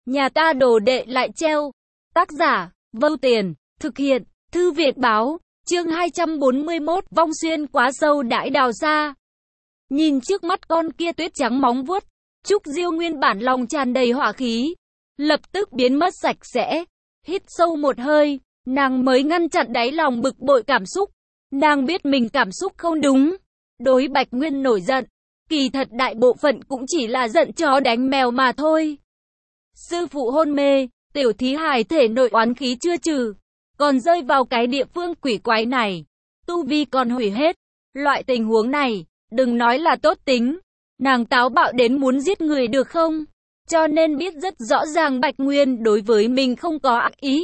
Nhà ta đồ đệ lại treo. Tác giả, Vâu Tiền, thực hiện, Thư viện báo, chương 241, Vong Xuyên quá sâu đãi đào xa. Nhìn trước mắt con kia tuyết trắng móng vuốt, Trúc Diêu nguyên bản lòng tràn đầy hỏa khí, lập tức biến mất sạch sẽ. Hít sâu một hơi, nàng mới ngăn chặn đáy lòng bực bội cảm xúc. Nàng biết mình cảm xúc không đúng. Đối Bạch Nguyên nổi giận, kỳ thật đại bộ phận cũng chỉ là giận chó đánh mèo mà thôi. Sư phụ hôn mê, tiểu thí hài thể nội oán khí chưa trừ, còn rơi vào cái địa phương quỷ quái này, tu vi còn hủy hết. Loại tình huống này, đừng nói là tốt tính, nàng táo bạo đến muốn giết người được không? Cho nên biết rất rõ ràng Bạch Nguyên đối với mình không có ác ý.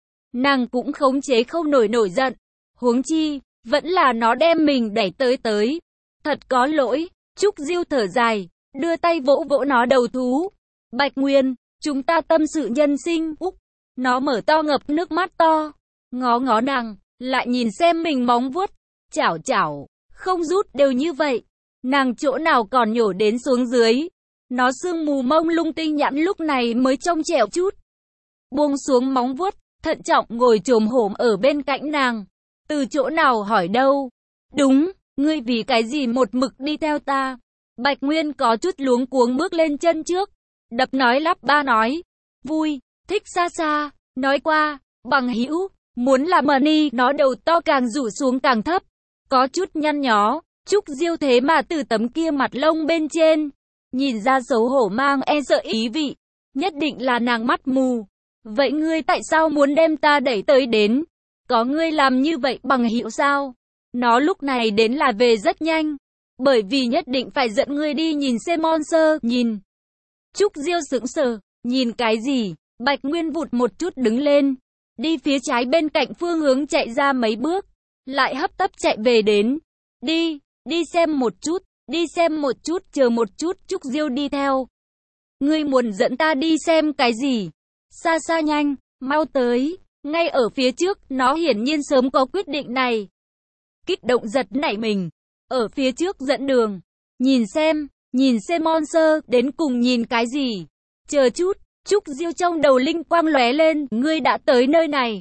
Nàng cũng khống chế không nổi giận, huống chi, vẫn là nó đem mình đẩy tới. Thật có lỗi. Trúc Diêu thở dài, đưa tay vỗ vỗ nó đầu thú. Bạch Nguyên, chúng ta tâm sự nhân sinh. Nó mở to ngập nước mắt to, ngó nàng, lại nhìn xem mình móng vuốt, chảo, không rút đều như vậy. Nàng chỗ nào còn nhổ đến xuống dưới. Nó sương mù mông lung tinh nhãn lúc này mới trông trẻo chút. Buông xuống móng vuốt, thận trọng ngồi chồm hổm ở bên cạnh nàng. Từ chỗ nào hỏi đâu? Đúng, ngươi vì cái gì một mực đi theo ta? Bạch Nguyên có chút luống cuống bước lên chân trước, đập nói lắp ba nói. Vui, thích xa, nói qua, bằng hữu, muốn làm money. Nó đầu to càng rủ xuống càng thấp, có chút nhăn nhó. Trúc Diêu thế mà từ tấm kia mặt lông bên trên, nhìn ra xấu hổ mang e sợ ý vị. Nhất định là nàng mắt mù. Vậy ngươi tại sao muốn đem ta đẩy tới đến? Có ngươi làm như vậy bằng hữu sao? Nó lúc này đến là về rất nhanh, bởi vì nhất định phải dẫn ngươi đi nhìn xem monster. Nhìn. Trúc Diêu sững sờ, nhìn cái gì? Bạch Nguyên vụt một chút đứng lên, đi phía trái bên cạnh phương hướng chạy ra mấy bước, lại hấp tấp chạy về đến. Đi xem một chút, chờ một chút. Trúc Diêu đi theo. Ngươi muốn dẫn ta đi xem cái gì? Xa nhanh, mau tới. Ngay ở phía trước, nó hiển nhiên sớm có quyết định này. Kích động giật nảy mình, ở phía trước dẫn đường. Nhìn xem monster, đến cùng nhìn cái gì? Chờ chút, Trúc Diêu trong đầu linh quang lóe lên, ngươi đã tới nơi này.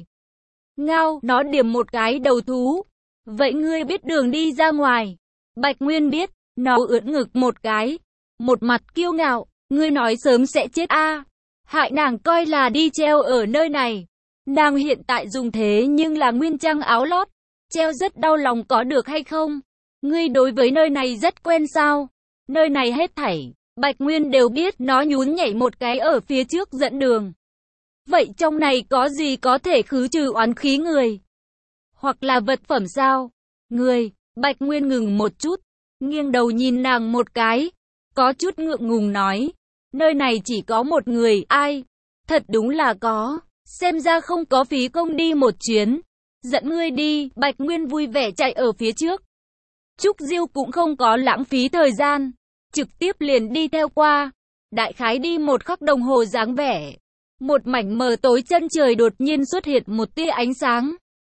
Ngao, nó điểm một cái đầu thú. Vậy ngươi biết đường đi ra ngoài? Bạch Nguyên biết, nó ưỡn ngực một cái, một mặt kiêu ngạo, ngươi nói sớm sẽ chết a, hại nàng coi là đi treo ở nơi này. Nàng hiện tại dùng thế nhưng là nguyên trang áo lót, treo rất đau lòng có được hay không? Ngươi đối với nơi này rất quen sao? Nơi này hết thảy, Bạch Nguyên đều biết. Nó nhún nhảy một cái ở phía trước dẫn đường. Vậy trong này có gì có thể khứ trừ oán khí người? Hoặc là vật phẩm sao? Người, Bạch Nguyên ngừng một chút, nghiêng đầu nhìn nàng một cái, có chút ngượng ngùng nói. Nơi này chỉ có một người, ai? Thật đúng là có. Xem ra không có phí công đi một chuyến. Dẫn ngươi đi. Bạch Nguyên vui vẻ chạy ở phía trước. Trúc Diêu cũng không có lãng phí thời gian, trực tiếp liền đi theo qua. Đại khái đi một khắc đồng hồ dáng vẻ, một mảnh mờ tối chân trời đột nhiên xuất hiện một tia ánh sáng.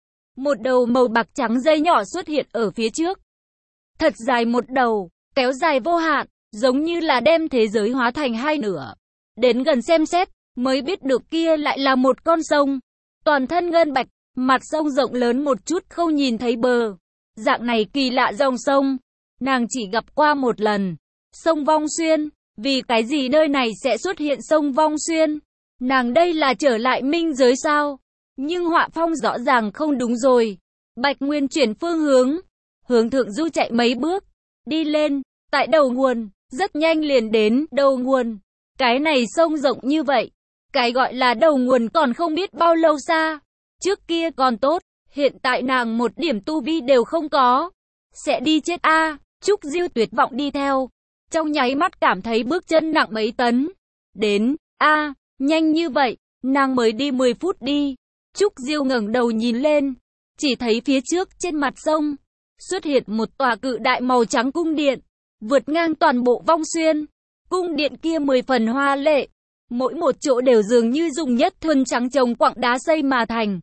Một đầu màu bạc trắng dây nhỏ xuất hiện ở phía trước. Thật dài một đầu, kéo dài vô hạn, giống như là đem thế giới hóa thành hai nửa. Đến gần xem xét, mới biết được kia lại là một con sông. Toàn thân ngân bạch, mặt sông rộng lớn một chút không nhìn thấy bờ. Dạng này kỳ lạ dòng sông, nàng chỉ gặp qua một lần. Sông Vong Xuyên, vì cái gì nơi này sẽ xuất hiện sông Vong Xuyên? Nàng đây là trở lại minh giới sao? Nhưng họa phong rõ ràng không đúng rồi. Bạch Nguyên chuyển phương hướng, hướng thượng du chạy mấy bước, đi lên, tại đầu nguồn, rất nhanh liền đến đầu nguồn. Cái này sông rộng như vậy, cái gọi là đầu nguồn còn không biết bao lâu xa. Trước kia còn tốt, hiện tại nàng một điểm tu vi đều không có, sẽ đi chết a. Trúc Diêu tuyệt vọng đi theo, trong nháy mắt cảm thấy bước chân nặng mấy tấn. Đến, nhanh như vậy, nàng mới đi 10 phút đi. Trúc Diêu ngẩng đầu nhìn lên, chỉ thấy phía trước trên mặt sông xuất hiện một tòa cự đại màu trắng cung điện, vượt ngang toàn bộ Vong Xuyên. Cung điện kia 10 phần hoa lệ, mỗi một chỗ đều dường như dùng nhất thuần trắng trồng quặng đá xây mà thành.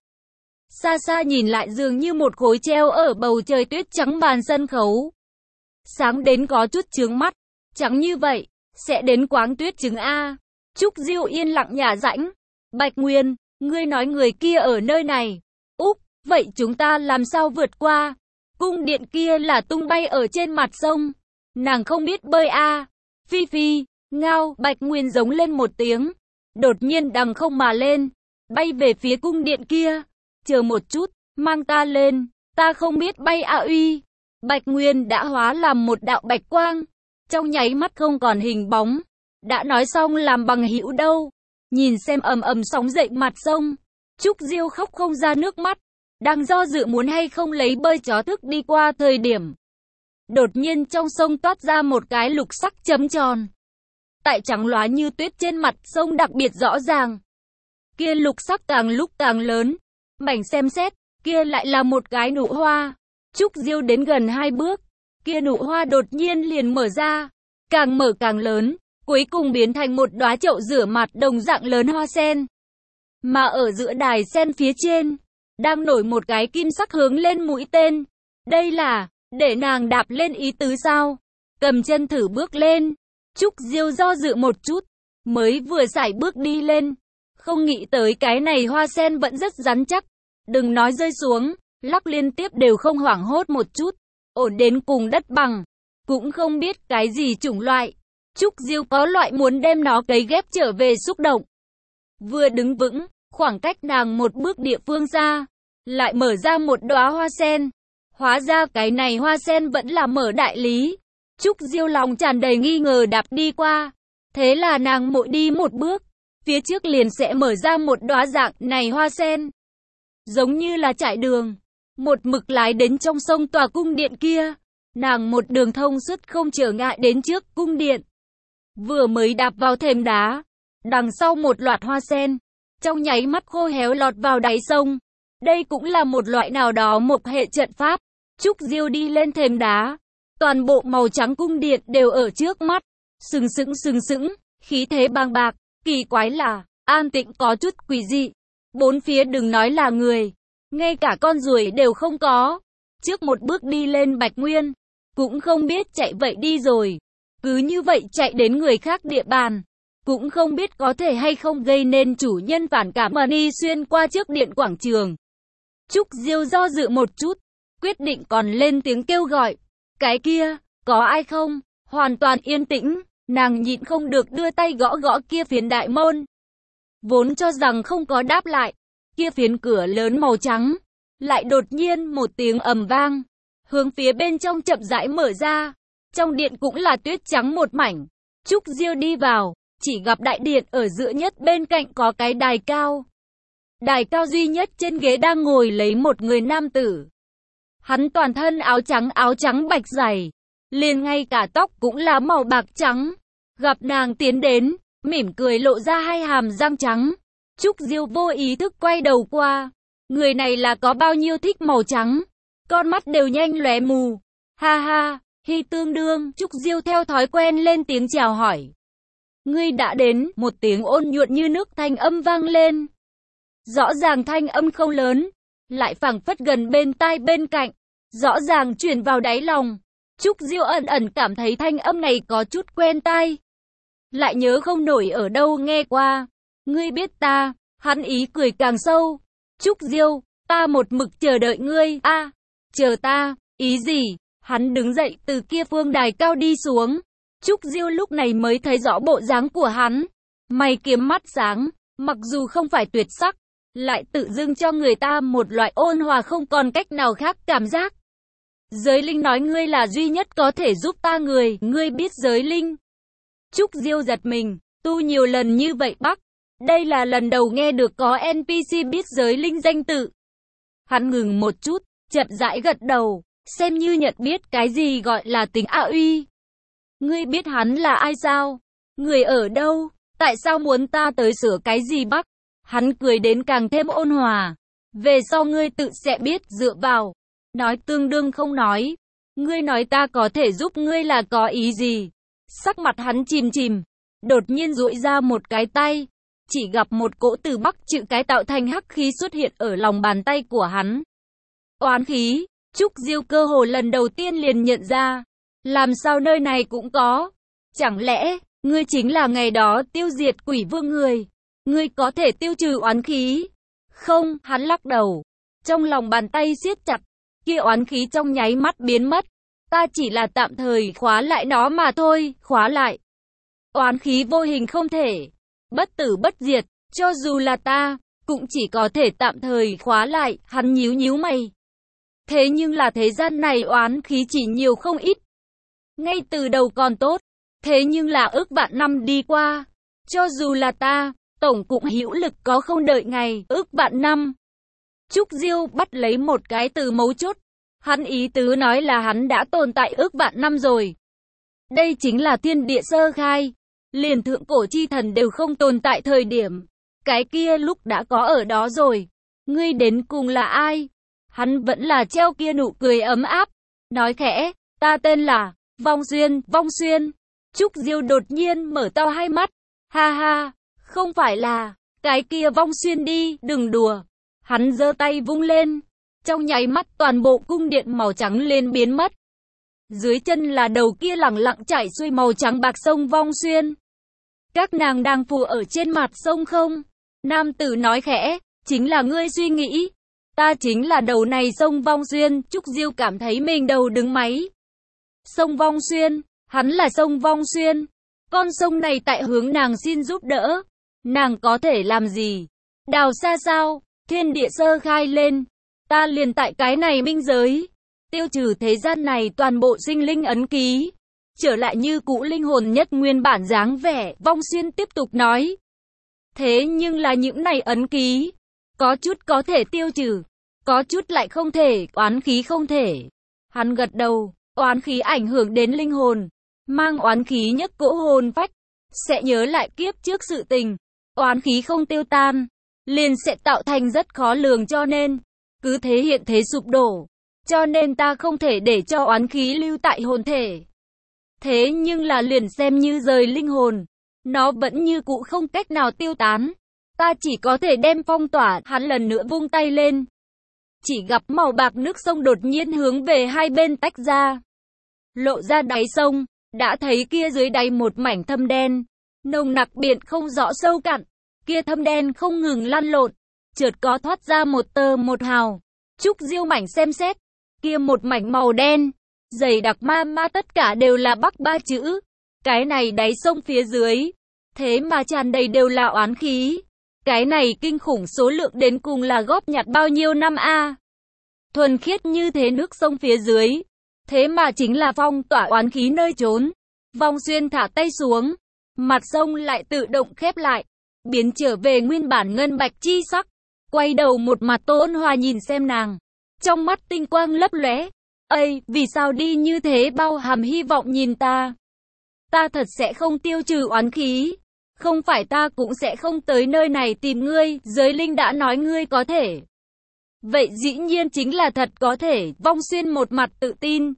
Xa nhìn lại dường như một khối treo ở bầu trời tuyết trắng bàn sân khấu. Sáng đến có chút chướng mắt, trắng như vậy, sẽ đến quáng tuyết trứng a. Trúc Diêu yên lặng nhả rãnh. Bạch Nguyên, ngươi nói người kia ở nơi này. Úp, vậy chúng ta làm sao vượt qua? Cung điện kia là tung bay ở trên mặt sông. Nàng không biết bơi à. Phi phi, ngao, Bạch Nguyên giống lên một tiếng. Đột nhiên đằng không mà lên, bay về phía cung điện kia. Chờ một chút, mang ta lên, ta không biết bay à uy. Bạch Nguyên đã hóa làm một đạo bạch quang. Trong nháy mắt không còn hình bóng. Đã nói xong làm bằng hữu đâu. Nhìn xem ầm ầm sóng dậy mặt sông. Trúc Diêu khóc không ra nước mắt. Đang do dự muốn hay không lấy bơi chó thức đi qua thời điểm. Đột nhiên trong sông toát ra một cái lục sắc chấm tròn. Tại trắng lóa như tuyết trên mặt sông đặc biệt rõ ràng. Kia lục sắc càng lúc càng lớn. Mảnh xem xét, kia lại là một cái nụ hoa. Trúc Diêu đến gần 2 bước. Kia nụ hoa đột nhiên liền mở ra. Càng mở càng lớn. Cuối cùng biến thành một đóa chậu rửa mặt đồng dạng lớn hoa sen. Mà ở giữa đài sen phía trên, đang nổi một cái kim sắc hướng lên mũi tên. Đây là, để nàng đạp lên ý tứ sao? Cầm chân thử bước lên. Trúc Diêu do dự một chút, mới vừa sải bước đi lên. Không nghĩ tới cái này hoa sen vẫn rất rắn chắc. Đừng nói rơi xuống, lắc liên tiếp đều không hoảng hốt một chút. Ổn đến cùng đất bằng, cũng không biết cái gì chủng loại. Trúc Diêu có loại muốn đem nó cấy ghép trở về xúc động. Vừa đứng vững, khoảng cách nàng một bước địa phương ra, lại mở ra một đóa hoa sen. Hóa ra cái này hoa sen vẫn là mở đại lý. Trúc Diêu lòng tràn đầy nghi ngờ đạp đi qua. Thế là nàng mỗi đi một bước, phía trước liền sẽ mở ra một đóa dạng này hoa sen. Giống như là trải đường, một mực lái đến trong sông tòa cung điện kia. Nàng một đường thông suốt không trở ngại đến trước cung điện. Vừa mới đạp vào thềm đá, đằng sau một loạt hoa sen, trong nháy mắt khô héo lọt vào đáy sông. Đây cũng là một loại nào đó một hệ trận pháp. Trúc Diêu đi lên thềm đá, toàn bộ màu trắng cung điện đều ở trước mắt, sừng sững, khí thế bàng bạc. Kỳ quái là, an tĩnh có chút quỷ dị. Bốn phía đừng nói là người, ngay cả con ruồi đều không có. Trước một bước đi lên Bạch Nguyên, cũng không biết chạy vậy đi rồi. Cứ như vậy chạy đến người khác địa bàn, cũng không biết có thể hay không gây nên chủ nhân phản cảm mà đi xuyên qua trước điện quảng trường. Trúc Diêu do dự một chút, quyết định còn lên tiếng kêu gọi. Cái kia, có ai không? Hoàn toàn yên tĩnh, nàng nhịn không được đưa tay gõ gõ kia phiến đại môn. Vốn cho rằng không có đáp lại, kia phiến cửa lớn màu trắng, lại đột nhiên một tiếng ầm vang, hướng phía bên trong chậm rãi mở ra. Trong điện cũng là tuyết trắng một mảnh. Trúc Diêu đi vào, chỉ gặp đại điện ở giữa nhất bên cạnh có cái đài cao. Đài cao duy nhất trên ghế đang ngồi lấy một người nam tử. Hắn toàn thân áo trắng bạch dày, liền ngay cả tóc cũng là màu bạc trắng. Gặp nàng tiến đến, mỉm cười lộ ra hai hàm răng trắng. Trúc Diêu vô ý thức quay đầu qua. Người này là có bao nhiêu thích màu trắng, con mắt đều nhanh lóe mù. Ha ha, Hi tương đương, Trúc Diêu theo thói quen lên tiếng chào hỏi. Ngươi đã đến, một tiếng ôn nhuận như nước thanh âm vang lên. Rõ ràng thanh âm không lớn, lại phảng phất gần bên tai bên cạnh, rõ ràng truyền vào đáy lòng. Trúc Diêu ẩn ẩn cảm thấy thanh âm này có chút quen tai, lại nhớ không nổi ở đâu nghe qua. Ngươi biết ta, hắn ý cười càng sâu. Trúc Diêu, ta một mực chờ đợi ngươi. A, chờ ta, ý gì? Hắn đứng dậy từ kia phương đài cao đi xuống. Trúc Diêu lúc này mới thấy rõ bộ dáng của hắn. Mày kiếm mắt sáng, mặc dù không phải tuyệt sắc, lại tự dưng cho người ta một loại ôn hòa không còn cách nào khác cảm giác. Giới linh nói ngươi là duy nhất có thể giúp ta người, ngươi biết giới linh. Trúc Diêu giật mình, tu nhiều lần như vậy bắc. Đây là lần đầu nghe được có NPC biết giới linh danh tự. Hắn ngừng một chút, chậm rãi gật đầu, xem như nhận biết cái gì gọi là tính A uy. Ngươi biết hắn là ai sao? Người ở đâu? Tại sao muốn ta tới sửa cái gì bắc? Hắn cười đến càng thêm ôn hòa. Về sau ngươi tự sẽ biết dựa vào. Nói tương đương không nói. Ngươi nói ta có thể giúp ngươi là có ý gì? Sắc mặt hắn chìm. Đột nhiên duỗi ra một cái tay. Chỉ gặp một cỗ từ bắc chữ cái tạo thành hắc khí xuất hiện ở lòng bàn tay của hắn. Oán khí. Trúc Diêu cơ hồ lần đầu tiên liền nhận ra. Làm sao nơi này cũng có? Chẳng lẽ, Ngươi chính là ngày đó tiêu diệt quỷ vương người. Ngươi có thể tiêu trừ oán khí. Không, hắn lắc đầu. Trong lòng bàn tay siết chặt. Kia oán khí trong nháy mắt biến mất. Ta chỉ là tạm thời khóa lại nó mà thôi, khóa lại. Oán khí vô hình không thể. Bất tử bất diệt, cho dù là ta, cũng chỉ có thể tạm thời khóa lại, hắn nhíu nhíu mày. Thế nhưng là thế gian này oán khí chỉ nhiều không ít. Ngay từ đầu còn tốt, thế nhưng là ước vạn năm đi qua. Cho dù là ta, tổng cũng hữu lực có không đợi ngày, ước vạn năm. Trúc Diêu bắt lấy một cái từ mấu chốt. Hắn ý tứ nói là hắn đã tồn tại ước vạn năm rồi. Đây chính là thiên địa sơ khai. Liền thượng cổ chi thần đều không tồn tại thời điểm. Cái kia lúc đã có ở đó rồi. Ngươi đến cùng là ai? Hắn vẫn là treo kia nụ cười ấm áp. Nói khẽ, ta tên là Vong Xuyên, Vong Xuyên. Trúc Diêu đột nhiên mở to hai mắt. Ha ha, không phải là cái kia Vong Xuyên đi, đừng đùa. Hắn giơ tay vung lên. Trong nháy mắt toàn bộ cung điện màu trắng lên biến mất. Dưới chân là đầu kia lẳng lặng chảy xuôi màu trắng bạc sông Vong Xuyên. Các nàng đang phù ở trên mặt sông không? Nam tử nói khẽ, chính là ngươi suy nghĩ. Ta chính là đầu này sông Vong Xuyên. Trúc Diêu cảm thấy mình đầu đứng máy. Sông Vong Xuyên, hắn là sông Vong Xuyên. Con sông này tại hướng nàng xin giúp đỡ. Nàng có thể làm gì? Đào xa sao? Thiên địa sơ khai lên. Ta liền tại cái này minh giới. Tiêu trừ thế gian này toàn bộ sinh linh ấn ký. Trở lại như cũ linh hồn nhất nguyên bản dáng vẻ. Vong Xuyên tiếp tục nói. Thế nhưng là những này ấn ký. Có chút có thể tiêu trừ. Có chút lại không thể. Oán khí không thể. Hắn gật đầu. Oán khí ảnh hưởng đến linh hồn. Mang oán khí nhấc cỗ hồn phách. Sẽ nhớ lại kiếp trước sự tình. Oán khí không tiêu tan. Liền sẽ tạo thành rất khó lường cho nên. Cứ thế hiện thế sụp đổ. Cho nên ta không thể để cho oán khí lưu tại hồn thể. Thế nhưng là liền xem như rời linh hồn. Nó vẫn như cũ không cách nào tiêu tán. Ta chỉ có thể đem phong tỏa. Hắn lần nữa vung tay lên. Chỉ gặp màu bạc nước sông đột nhiên hướng về hai bên tách ra. Lộ ra đáy sông. Đã thấy kia dưới đáy một mảnh thâm đen. Nồng nặc biển không rõ sâu cạn. Kia thâm đen không ngừng lăn lộn. Chợt có thoát ra một tơ một hào. Trúc Diêu mảnh xem xét. Kia một mảnh màu đen. Dày đặc ma tất cả đều là Bắc ba chữ. Cái này đáy sông phía dưới. Thế mà tràn đầy đều là oán khí. Cái này kinh khủng số lượng đến cùng là góp nhặt bao nhiêu năm a? Thuần khiết như thế nước sông phía dưới. Thế mà chính là phong tỏa oán khí nơi trốn. Vong Xuyên thả tay xuống. Mặt sông lại tự động khép lại. Biến trở về nguyên bản ngân bạch chi sắc. Quay đầu một mặt Tô Ôn Hòa nhìn xem nàng. Trong mắt tinh quang lấp lóe. Ây, vì sao đi như thế bao hàm hy vọng nhìn ta? Ta thật sẽ không tiêu trừ oán khí. Không phải ta cũng sẽ không tới nơi này tìm ngươi. Giới linh đã nói ngươi có thể. Vậy dĩ nhiên chính là thật có thể. Vong Xuyên một mặt tự tin.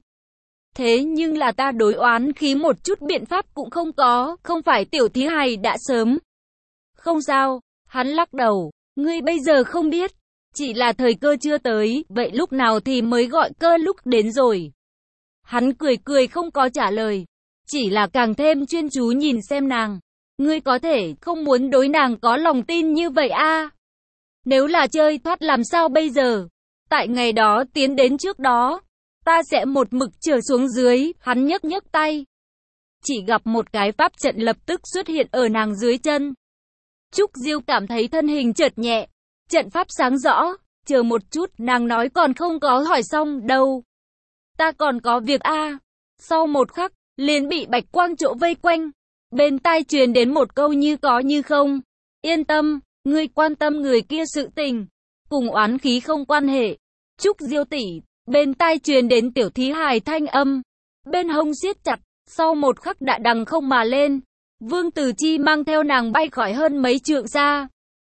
Thế nhưng là ta đối oán khí một chút biện pháp cũng không có. Không phải tiểu thí hài đã sớm. Không sao. Hắn lắc đầu. Ngươi bây giờ không biết. Chỉ là thời cơ chưa tới. Vậy lúc nào thì mới gọi cơ lúc đến rồi. Hắn cười cười không có trả lời. Chỉ là càng thêm chuyên chú nhìn xem nàng. Ngươi có thể không muốn đối nàng có lòng tin như vậy a? Nếu là chơi thoát làm sao bây giờ? Tại ngày đó tiến đến trước đó. Ta sẽ một mực trở xuống dưới. Hắn nhấc nhấc tay. Chỉ gặp một cái pháp trận lập tức xuất hiện ở nàng dưới chân. Trúc Diêu cảm thấy thân hình chợt nhẹ. Trận pháp sáng rõ. Chờ một chút, nàng nói còn không có hỏi xong đâu. Ta còn có việc a. Sau một khắc, liền bị bạch quang chỗ vây quanh. Bên tai truyền đến một câu như có như không. Yên tâm, ngươi quan tâm người kia sự tình. Cùng oán khí không quan hệ. Trúc Diêu tỷ, bên tai truyền đến tiểu thí hài thanh âm. Bên hông siết chặt, sau một khắc đã đằng không mà lên. Vương Tử Chi mang theo nàng bay khỏi hơn mấy trượng xa.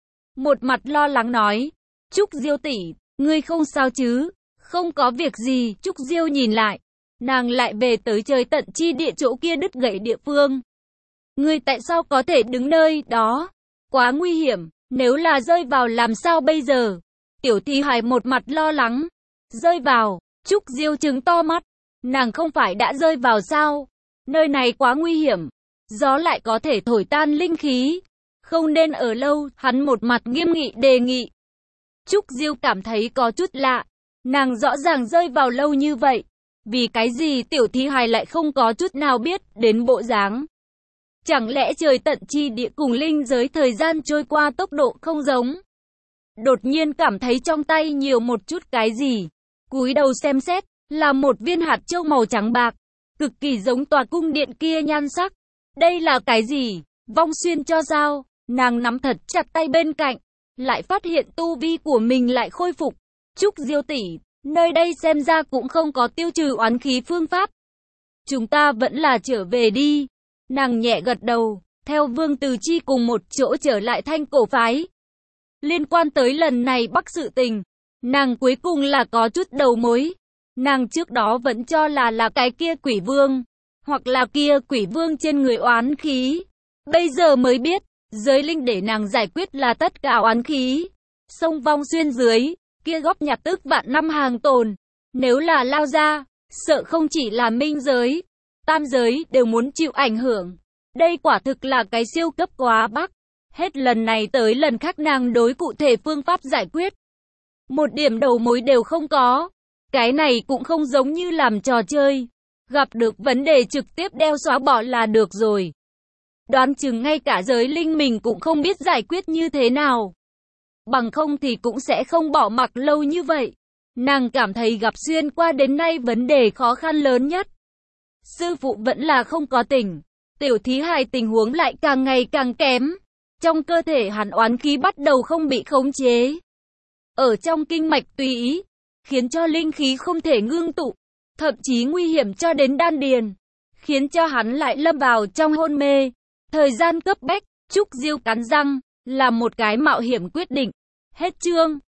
Một mặt lo lắng nói. Trúc Diêu tỷ, ngươi không sao chứ? Không có việc gì. Trúc Diêu nhìn lại. Nàng lại về tới trời tận chi địa chỗ kia đứt gãy địa phương. Ngươi tại sao có thể đứng nơi đó? Quá nguy hiểm. Nếu là rơi vào làm sao bây giờ? Tiểu thí hài một mặt lo lắng. Rơi vào. Trúc Diêu trừng to mắt. Nàng không phải đã rơi vào sao? Nơi này quá nguy hiểm. gió lại có thể thổi tan linh khí. Không nên ở lâu, hắn một mặt nghiêm nghị đề nghị. Trúc Diêu cảm thấy có chút lạ. Nàng rõ ràng rơi vào lâu như vậy. Vì cái gì Tiểu Thí Hài lại không có chút nào biết đến bộ dáng? Chẳng lẽ trời tận chi địa cùng linh giới thời gian trôi qua tốc độ không giống? Đột nhiên cảm thấy trong tay nhiều một chút cái gì. Cúi đầu xem xét, là một viên hạt châu màu trắng bạc. Cực kỳ giống tòa cung điện kia nhan sắc. Đây là cái gì? Vong Xuyên cho sao? Nàng nắm thật chặt tay bên cạnh. Lại phát hiện tu vi của mình lại khôi phục. Trúc Diêu tỷ, nơi đây xem ra cũng không có tiêu trừ oán khí phương pháp. Chúng ta vẫn là trở về đi. Nàng nhẹ gật đầu, theo Vương Từ Chi cùng một chỗ trở lại Thanh Cổ phái. Liên quan tới lần này Bắc sự tình, nàng cuối cùng là có chút đầu mối. Nàng trước đó vẫn cho là cái kia quỷ vương, hoặc là kia quỷ vương trên người oán khí. Bây giờ mới biết, giới linh để nàng giải quyết là tất cả oán khí. Sông Vong Xuyên dưới, kia góp nhặt tức vạn năm hàng tồn. Nếu là lao ra, sợ không chỉ là minh giới, tam giới đều muốn chịu ảnh hưởng. Đây quả thực là cái siêu cấp quá bắc. Hết lần này tới lần khác nàng đối cụ thể phương pháp giải quyết. Một điểm đầu mối đều không có. Cái này cũng không giống như làm trò chơi. Gặp được vấn đề trực tiếp đeo xóa bỏ là được rồi. Đoán chừng ngay cả giới linh mình cũng không biết giải quyết như thế nào. Bằng không thì cũng sẽ không bỏ mặc lâu như vậy. Nàng cảm thấy gặp xuyên qua đến nay vấn đề khó khăn lớn nhất. Sư phụ vẫn là không có tỉnh. Tiểu Thí Hài tình huống lại càng ngày càng kém. Trong cơ thể hắn oán khí bắt đầu không bị khống chế. Ở trong kinh mạch tùy ý, khiến cho linh khí không thể ngưng tụ, thậm chí nguy hiểm cho đến đan điền, khiến cho hắn lại lâm vào trong hôn mê. Thời gian cấp bách, Trúc Diêu cắn răng, là một cái mạo hiểm quyết định. Hết chương.